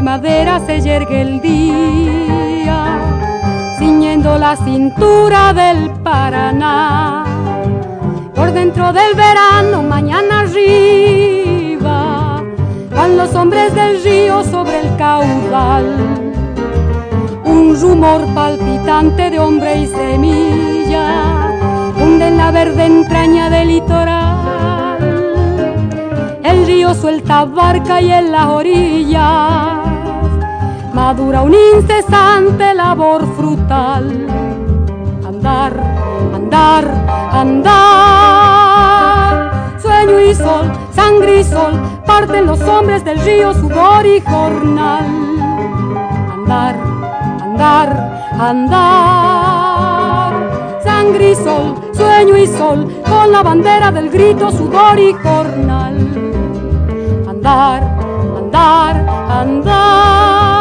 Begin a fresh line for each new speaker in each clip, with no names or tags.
primavera se yergue el día, ciñendo la cintura del Paraná. Por dentro del verano, mañana arriba, van los hombres del río sobre el caudal. Un rumor palpitante de hombre y semilla hunde en la verde entraña del litoral. El río suelta barca y en las orillas madura un incesante labor frutal. Andar, andar, andar, sueño y sol, sangre y sol, parten los hombres del río, sudor y jornal. Andar, andar, andar, sangre y sol, sueño y sol, con la bandera del grito, sudor y jornal. Andar, andar, andar.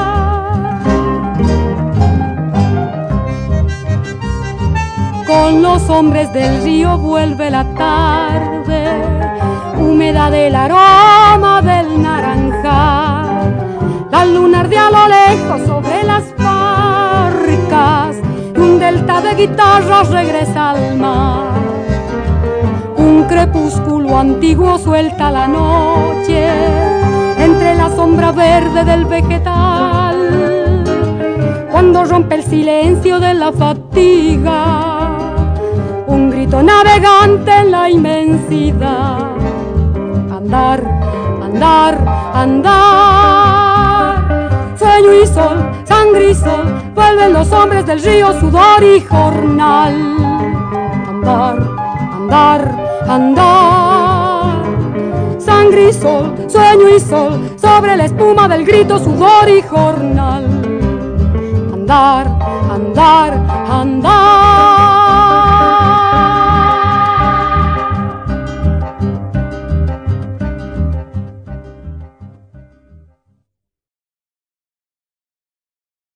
Con los hombres del río vuelve la tarde, húmeda del aroma del naranjal. La luna ardea a lo lejos sobre las barcas y un delta de guitarras regresa al mar. Un crepúsculo antiguo suelta la noche entre la sombra verde del vegetal. Cuando rompe el silencio de la fatiga, un grito navegante en la inmensidad. Andar, andar, andar, sueño y sol, sangre y sol, vuelven los hombres del río, sudor y jornal. Andar, andar, andar, sangre y sol, sueño y sol, sobre la espuma del grito, sudor y jornal. Andar, andar, andar.